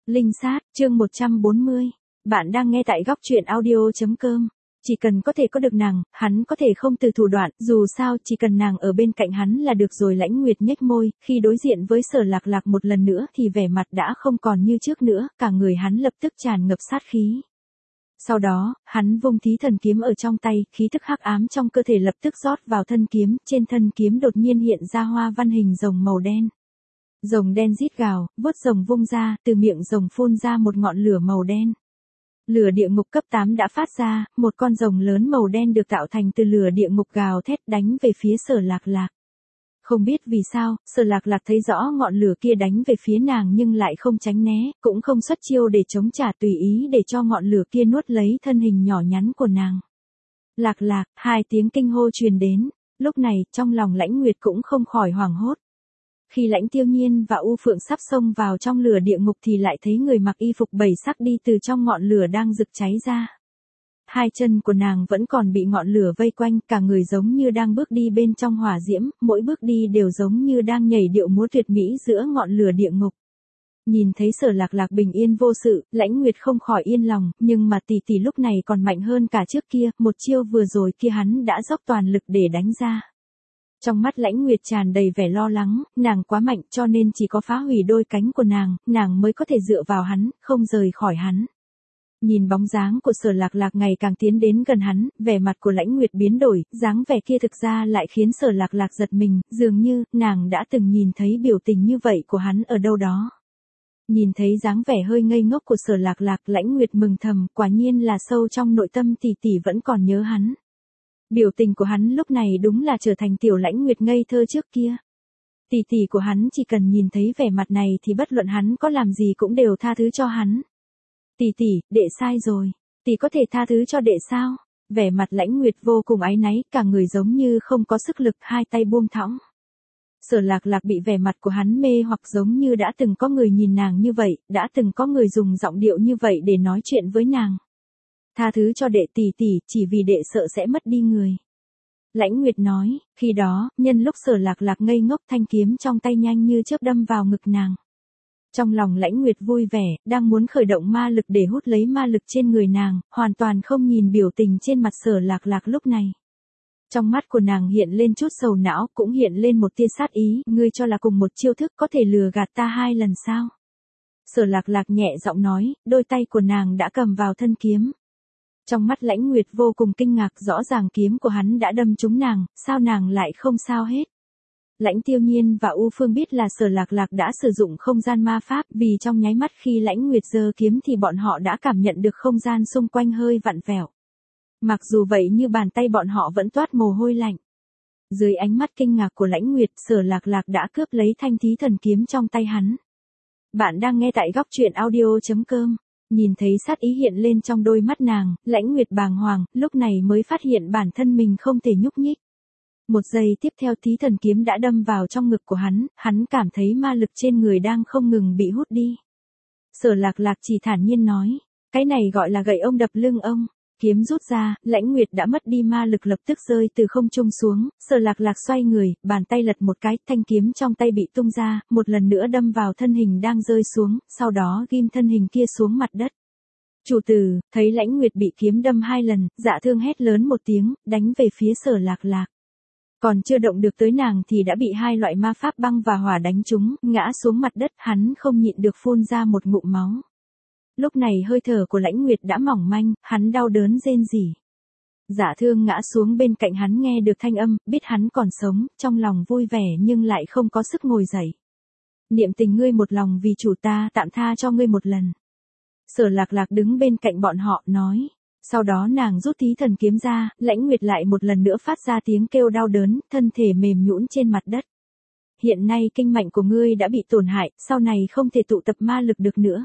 Linh sát, chương 140. Bạn đang nghe tại góc truyện audio.com. Chỉ cần có thể có được nàng, hắn có thể không từ thủ đoạn, dù sao chỉ cần nàng ở bên cạnh hắn là được rồi. Lãnh Nguyệt nhếch môi, khi đối diện với Sở Lạc Lạc một lần nữa thì vẻ mặt đã không còn như trước nữa, cả người hắn lập tức tràn ngập sát khí. Sau đó, hắn vung thí thần kiếm ở trong tay, khí tức hắc ám trong cơ thể lập tức rót vào thân kiếm, trên thân kiếm đột nhiên hiện ra hoa văn hình rồng màu đen. Rồng đen rít gào, vuốt rồng vung ra, từ miệng rồng phun ra một ngọn lửa màu đen. Lửa địa ngục cấp 8 đã phát ra, một con rồng lớn màu đen được tạo thành từ lửa địa ngục gào thét đánh về phía Sở Lạc Lạc. Không biết vì sao, Sở Lạc Lạc thấy rõ ngọn lửa kia đánh về phía nàng nhưng lại không tránh né, cũng không xuất chiêu để chống trả, tùy ý để cho ngọn lửa kia nuốt lấy thân hình nhỏ nhắn của nàng. Lạc Lạc, hai tiếng kinh hô truyền đến, lúc này trong lòng Lãnh Nguyệt cũng không khỏi hoảng hốt. Khi Lãnh Tiêu Nhiên và U Phượng sắp xông vào trong lửa địa ngục thì lại thấy người mặc y phục bảy sắc đi từ trong ngọn lửa đang rực cháy ra. Hai chân của nàng vẫn còn bị ngọn lửa vây quanh, cả người giống như đang bước đi bên trong hỏa diễm, mỗi bước đi đều giống như đang nhảy điệu múa tuyệt mỹ giữa ngọn lửa địa ngục. Nhìn thấy Sở Lạc Lạc bình yên vô sự, Lãnh Nguyệt không khỏi yên lòng, nhưng mà tỷ tỷ lúc này còn mạnh hơn cả trước kia, một chiêu vừa rồi kia hắn đã dốc toàn lực để đánh ra. Trong mắt Lãnh Nguyệt tràn đầy vẻ lo lắng, nàng quá mạnh cho nên chỉ có phá hủy đôi cánh của nàng mới có thể dựa vào hắn, không rời khỏi hắn. Nhìn bóng dáng của Sở Lạc Lạc ngày càng tiến đến gần hắn, vẻ mặt của Lãnh Nguyệt biến đổi, dáng vẻ kia thực ra lại khiến Sở Lạc Lạc giật mình, dường như nàng đã từng nhìn thấy biểu tình như vậy của hắn ở đâu đó. Nhìn thấy dáng vẻ hơi ngây ngốc của Sở Lạc Lạc, Lãnh Nguyệt mừng thầm, quả nhiên là sâu trong nội tâm tỷ tỷ vẫn còn nhớ hắn. Biểu tình của hắn lúc này đúng là trở thành tiểu Lãnh Nguyệt ngây thơ trước kia. Tỷ tỷ của hắn chỉ cần nhìn thấy vẻ mặt này thì bất luận hắn có làm gì cũng đều tha thứ cho hắn. Tỷ tỷ, đệ sai rồi. Tỷ có thể tha thứ cho đệ sao? Vẻ mặt Lãnh Nguyệt vô cùng áy náy, cả người giống như không có sức lực, hai tay buông thõng. Sở Lạc Lạc bị vẻ mặt của hắn mê hoặc, giống như đã từng có người nhìn nàng như vậy, đã từng có người dùng giọng điệu như vậy để nói chuyện với nàng. Tha thứ cho đệ tỷ tỷ, chỉ vì đệ sợ sẽ mất đi người. Lãnh Nguyệt nói, khi đó, nhân lúc Sở Lạc Lạc ngây ngốc, thanh kiếm trong tay nhanh như chớp đâm vào ngực nàng. Trong lòng Lãnh Nguyệt vui vẻ, đang muốn khởi động ma lực để hút lấy ma lực trên người nàng, hoàn toàn không nhìn biểu tình trên mặt Sở Lạc Lạc lúc này. Trong mắt của nàng hiện lên chút sầu não, cũng hiện lên một tia sát ý, ngươi cho là cùng một chiêu thức có thể lừa gạt ta hai lần sao? Sở Lạc Lạc nhẹ giọng nói, đôi tay của nàng đã cầm vào thân kiếm. Trong mắt Lãnh Nguyệt vô cùng kinh ngạc, rõ ràng kiếm của hắn đã đâm trúng nàng, sao nàng lại không sao hết? Lãnh Tiêu Nhiên và U Phương biết là Sở Lạc Lạc đã sử dụng không gian ma pháp, vì trong nháy mắt khi Lãnh Nguyệt giơ kiếm thì bọn họ đã cảm nhận được không gian xung quanh hơi vặn vẹo. Mặc dù vậy như bàn tay bọn họ vẫn toát mồ hôi lạnh. Dưới ánh mắt kinh ngạc của Lãnh Nguyệt, Sở Lạc Lạc đã cướp lấy thanh thí thần kiếm trong tay hắn. Bạn đang nghe tại góc truyện audio.com. Nhìn thấy sát ý hiện lên trong đôi mắt nàng, Lãnh Nguyệt bàng hoàng, lúc này mới phát hiện bản thân mình không thể nhúc nhích. Một giây tiếp theo thí thần kiếm đã đâm vào trong ngực của hắn cảm thấy ma lực trên người đang không ngừng bị hút đi. Sở Lạc Lạc chỉ thản nhiên nói, cái này gọi là gậy ông đập lưng ông. Kiếm rút ra, Lãnh Nguyệt đã mất đi ma lực, lập tức rơi từ không trung xuống, Sở Lạc Lạc xoay người, bàn tay lật một cái, thanh kiếm trong tay bị tung ra, một lần nữa đâm vào thân hình đang rơi xuống, sau đó ghim thân hình kia xuống mặt đất. Chủ tử, thấy Lãnh Nguyệt bị kiếm đâm hai lần, Dạ Thương hét lớn một tiếng, đánh về phía Sở Lạc Lạc. Còn chưa động được tới nàng thì đã bị hai loại ma pháp băng và hỏa đánh trúng, ngã xuống mặt đất, hắn không nhịn được phun ra một ngụm máu. Lúc này hơi thở của Lãnh Nguyệt đã mỏng manh, hắn đau đớn rên rỉ. Dạ Thương ngã xuống bên cạnh hắn nghe được thanh âm, biết hắn còn sống, trong lòng vui vẻ nhưng lại không có sức ngồi dậy. Niệm tình ngươi một lòng vì chủ ta, tạm tha cho ngươi một lần. Sở Lạc Lạc đứng bên cạnh bọn họ, nói. Sau đó nàng rút thí thần kiếm ra, Lãnh Nguyệt lại một lần nữa phát ra tiếng kêu đau đớn, thân thể mềm nhũn trên mặt đất. Hiện nay kinh mạch của ngươi đã bị tổn hại, sau này không thể tụ tập ma lực được nữa.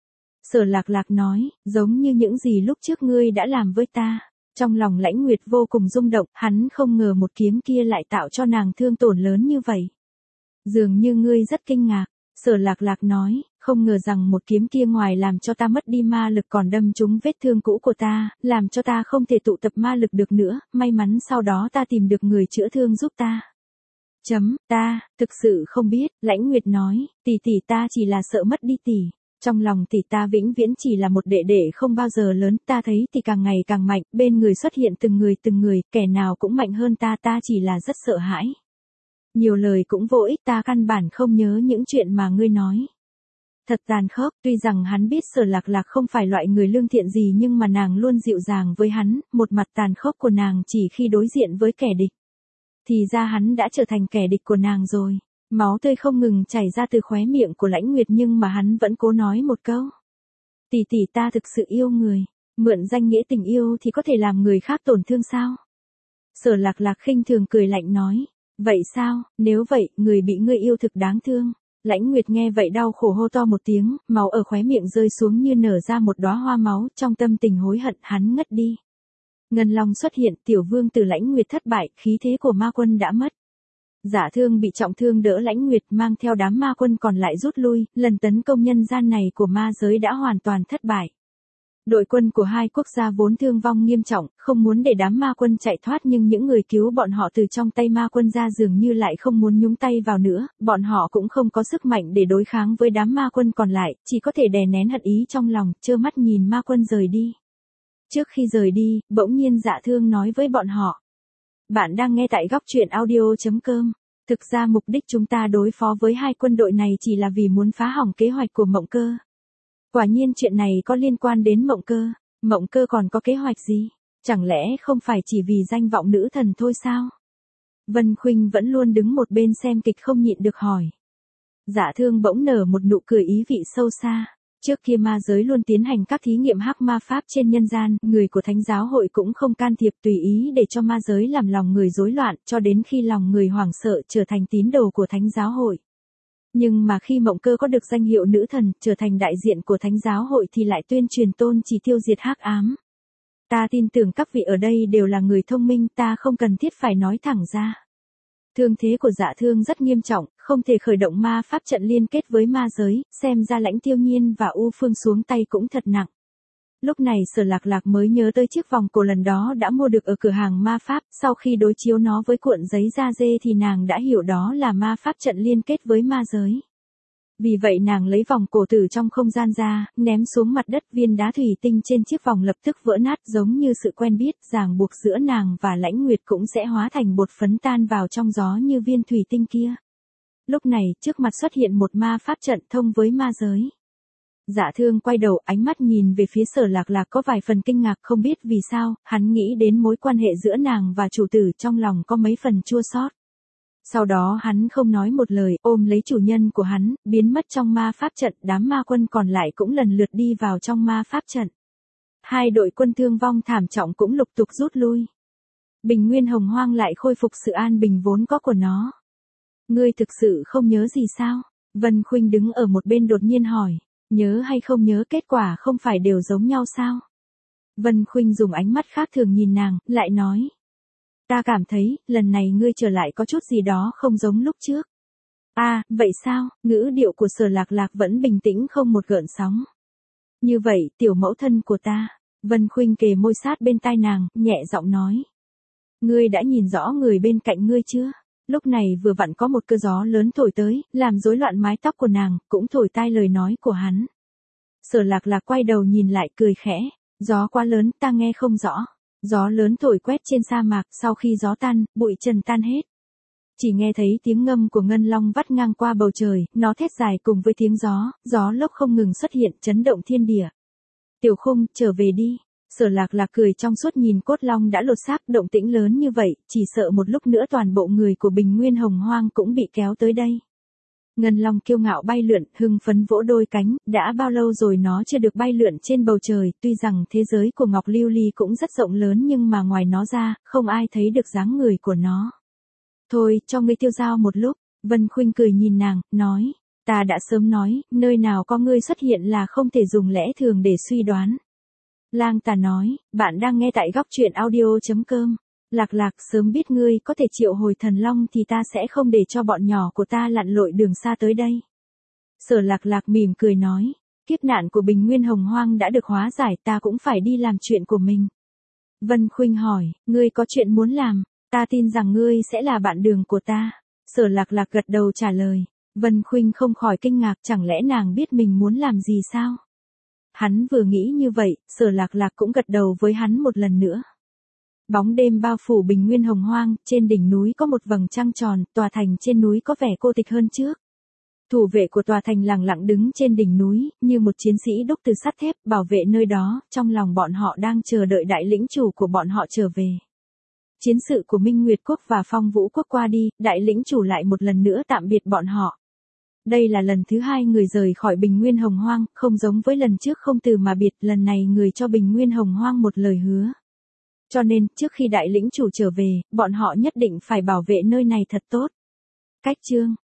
Sở Lạc Lạc nói, giống như những gì lúc trước ngươi đã làm với ta. Trong lòng Lãnh Nguyệt vô cùng rung động, hắn không ngờ một kiếm kia lại tạo cho nàng thương tổn lớn như vậy. Dường như ngươi rất kinh ngạc. Sở Lạc Lạc nói, không ngờ rằng một kiếm kia ngoài làm cho ta mất đi ma lực còn đâm trúng vết thương cũ của ta, làm cho ta không thể tụ tập ma lực được nữa, may mắn sau đó ta tìm được người chữa thương giúp ta. Ta, thực sự không biết, Lãnh Nguyệt nói, tỷ tỷ ta chỉ là sợ mất đi tỷ. Trong lòng tỷ ta vĩnh viễn chỉ là một đệ đệ không bao giờ lớn, ta thấy tỷ càng ngày càng mạnh, bên người xuất hiện từng người, kẻ nào cũng mạnh hơn ta chỉ là rất sợ hãi. Nhiều lời cũng vô ích, ta căn bản không nhớ những chuyện mà ngươi nói. Thật tàn khốc, tuy rằng hắn biết Sở Lạc Lạc không phải loại người lương thiện gì nhưng mà nàng luôn dịu dàng với hắn, một mặt tàn khốc của nàng chỉ khi đối diện với kẻ địch. Thì ra hắn đã trở thành kẻ địch của nàng rồi. Máu tươi không ngừng chảy ra từ khóe miệng của Lãnh Nguyệt nhưng mà hắn vẫn cố nói một câu. Tỷ tỷ ta thực sự yêu người, mượn danh nghĩa tình yêu thì có thể làm người khác tổn thương sao? Sở Lạc Lạc khinh thường cười lạnh nói. Vậy sao, nếu vậy, người bị ngươi yêu thực đáng thương. Lãnh Nguyệt nghe vậy đau khổ hô to một tiếng, máu ở khóe miệng rơi xuống như nở ra một đóa hoa máu, trong tâm tình hối hận hắn ngất đi. Ngân Long xuất hiện, tiểu vương tử Lãnh Nguyệt thất bại, khí thế của ma quân đã mất. Dạ Thương bị trọng thương đỡ Lãnh Nguyệt mang theo đám ma quân còn lại rút lui, lần tấn công nhân gian này của ma giới đã hoàn toàn thất bại. Đội quân của hai quốc gia vốn thương vong nghiêm trọng, không muốn để đám ma quân chạy thoát nhưng những người cứu bọn họ từ trong tay ma quân ra dường như lại không muốn nhúng tay vào nữa, bọn họ cũng không có sức mạnh để đối kháng với đám ma quân còn lại, chỉ có thể đè nén hận ý trong lòng, trơ mắt nhìn ma quân rời đi. Trước khi rời đi, bỗng nhiên Dạ Thương nói với bọn họ. Bạn đang nghe tại góc truyện audio.com. Thực ra mục đích chúng ta đối phó với hai quân đội này chỉ là vì muốn phá hỏng kế hoạch của Mộng Cơ. Quả nhiên chuyện này có liên quan đến Mộng Cơ. Mộng Cơ còn có kế hoạch gì? Chẳng lẽ không phải chỉ vì danh vọng nữ thần thôi sao? Vân Khuynh vẫn luôn đứng một bên xem kịch không nhịn được hỏi. Dạ Thương bỗng nở một nụ cười ý vị sâu xa. Trước kia ma giới luôn tiến hành các thí nghiệm hắc ma pháp trên nhân gian, người của Thánh giáo hội cũng không can thiệp tùy ý để cho ma giới làm lòng người rối loạn, cho đến khi lòng người hoảng sợ trở thành tín đồ của Thánh giáo hội. Nhưng mà khi Mộng Cơ có được danh hiệu nữ thần, trở thành đại diện của Thánh giáo hội thì lại tuyên truyền tôn chỉ tiêu diệt hắc ám. Ta tin tưởng các vị ở đây đều là người thông minh, ta không cần thiết phải nói thẳng ra. Thương thế của Dạ Thương rất nghiêm trọng, không thể khởi động ma pháp trận liên kết với ma giới, xem ra Lãnh Tiêu Nhiên và U Phương xuống tay cũng thật nặng. Lúc này Sở Lạc Lạc mới nhớ tới chiếc vòng cổ lần đó đã mua được ở cửa hàng ma pháp, sau khi đối chiếu nó với cuộn giấy da dê thì nàng đã hiểu đó là ma pháp trận liên kết với ma giới. Vì vậy nàng lấy vòng cổ từ trong không gian ra, ném xuống mặt đất, viên đá thủy tinh trên chiếc vòng lập tức vỡ nát, giống như sự quen biết, ràng buộc giữa nàng và Lãnh Nguyệt cũng sẽ hóa thành bột phấn tan vào trong gió như viên thủy tinh kia. Lúc này, trước mặt xuất hiện một ma pháp trận thông với ma giới. Dạ Thương quay đầu, ánh mắt nhìn về phía Sở Lạc Lạc có vài phần kinh ngạc, không biết vì sao, hắn nghĩ đến mối quan hệ giữa nàng và chủ tử, trong lòng có mấy phần chua xót. Sau đó hắn không nói một lời, ôm lấy chủ nhân của hắn, biến mất trong ma pháp trận, đám ma quân còn lại cũng lần lượt đi vào trong ma pháp trận. Hai đội quân thương vong thảm trọng cũng lục tục rút lui. Bình Nguyên Hồng Hoang lại khôi phục sự an bình vốn có của nó. Ngươi thực sự không nhớ gì sao? Vân Khuynh đứng ở một bên đột nhiên hỏi, nhớ hay không nhớ kết quả không phải đều giống nhau sao? Vân Khuynh dùng ánh mắt khác thường nhìn nàng, lại nói. Ta cảm thấy, lần này ngươi trở lại có chút gì đó không giống lúc trước. À, vậy sao? Ngữ điệu của Sở Lạc Lạc vẫn bình tĩnh không một gợn sóng. Như vậy, tiểu mẫu thân của ta. Vân Khuynh kề môi sát bên tai nàng, nhẹ giọng nói. Ngươi đã nhìn rõ người bên cạnh ngươi chưa? Lúc này vừa vặn có một cơn gió lớn thổi tới, làm rối loạn mái tóc của nàng, cũng thổi tai lời nói của hắn. Sở Lạc Lạc quay đầu nhìn lại cười khẽ. Gió quá lớn, ta nghe không rõ. Gió lớn thổi quét trên sa mạc, sau khi gió tan, bụi trần tan hết. Chỉ nghe thấy tiếng ngâm của ngân long vắt ngang qua bầu trời, nó thét dài cùng với tiếng gió lốc không ngừng xuất hiện, chấn động thiên địa. Tiểu Khung, trở về đi. Sở Lạc Lạc cười trong suốt nhìn cốt long đã lột xác, động tĩnh lớn như vậy, chỉ sợ một lúc nữa toàn bộ người của Bình Nguyên Hồng Hoang cũng bị kéo tới đây. Ngân long kiêu ngạo bay lượn, hưng phấn vỗ đôi cánh, đã bao lâu rồi nó chưa được bay lượn trên bầu trời, tuy rằng thế giới của Ngọc Lưu Ly cũng rất rộng lớn nhưng mà ngoài nó ra, không ai thấy được dáng người của nó. Thôi, cho ngươi tiêu dao một lúc, Vân Khuynh cười nhìn nàng, nói, ta đã sớm nói, nơi nào có ngươi xuất hiện là không thể dùng lẽ thường để suy đoán. Lang Tà nói, bạn đang nghe tại góc truyện audio.com. Lạc Lạc, sớm biết ngươi có thể triệu hồi thần long thì ta sẽ không để cho bọn nhỏ của ta lặn lội đường xa tới đây. Sở Lạc Lạc mỉm cười nói, kiếp nạn của Bình Nguyên Hồng Hoang đã được hóa giải, ta cũng phải đi làm chuyện của mình. Vân Khuynh hỏi, ngươi có chuyện muốn làm, ta tin rằng ngươi sẽ là bạn đường của ta. Sở Lạc Lạc gật đầu trả lời, Vân Khuynh không khỏi kinh ngạc, chẳng lẽ nàng biết mình muốn làm gì sao? Hắn vừa nghĩ như vậy, Sở Lạc Lạc cũng gật đầu với hắn một lần nữa. Bóng đêm bao phủ bình nguyên hồng hoang, trên đỉnh núi có một vầng trăng tròn, tòa thành trên núi có vẻ cô tịch hơn trước. Thủ vệ của tòa thành lặng lặng đứng trên đỉnh núi, như một chiến sĩ đúc từ sắt thép, bảo vệ nơi đó, trong lòng bọn họ đang chờ đợi đại lĩnh chủ của bọn họ trở về. Chiến sự của Minh Nguyệt Quốc và Phong Vũ Quốc qua đi, đại lĩnh chủ lại một lần nữa tạm biệt bọn họ. Đây là lần thứ 2 người rời khỏi bình nguyên hồng hoang, không giống với lần trước không từ mà biệt, lần này người cho bình nguyên hồng hoang một lời hứa. Cho nên, trước khi đại lĩnh chủ trở về, bọn họ nhất định phải bảo vệ nơi này thật tốt. Cách chương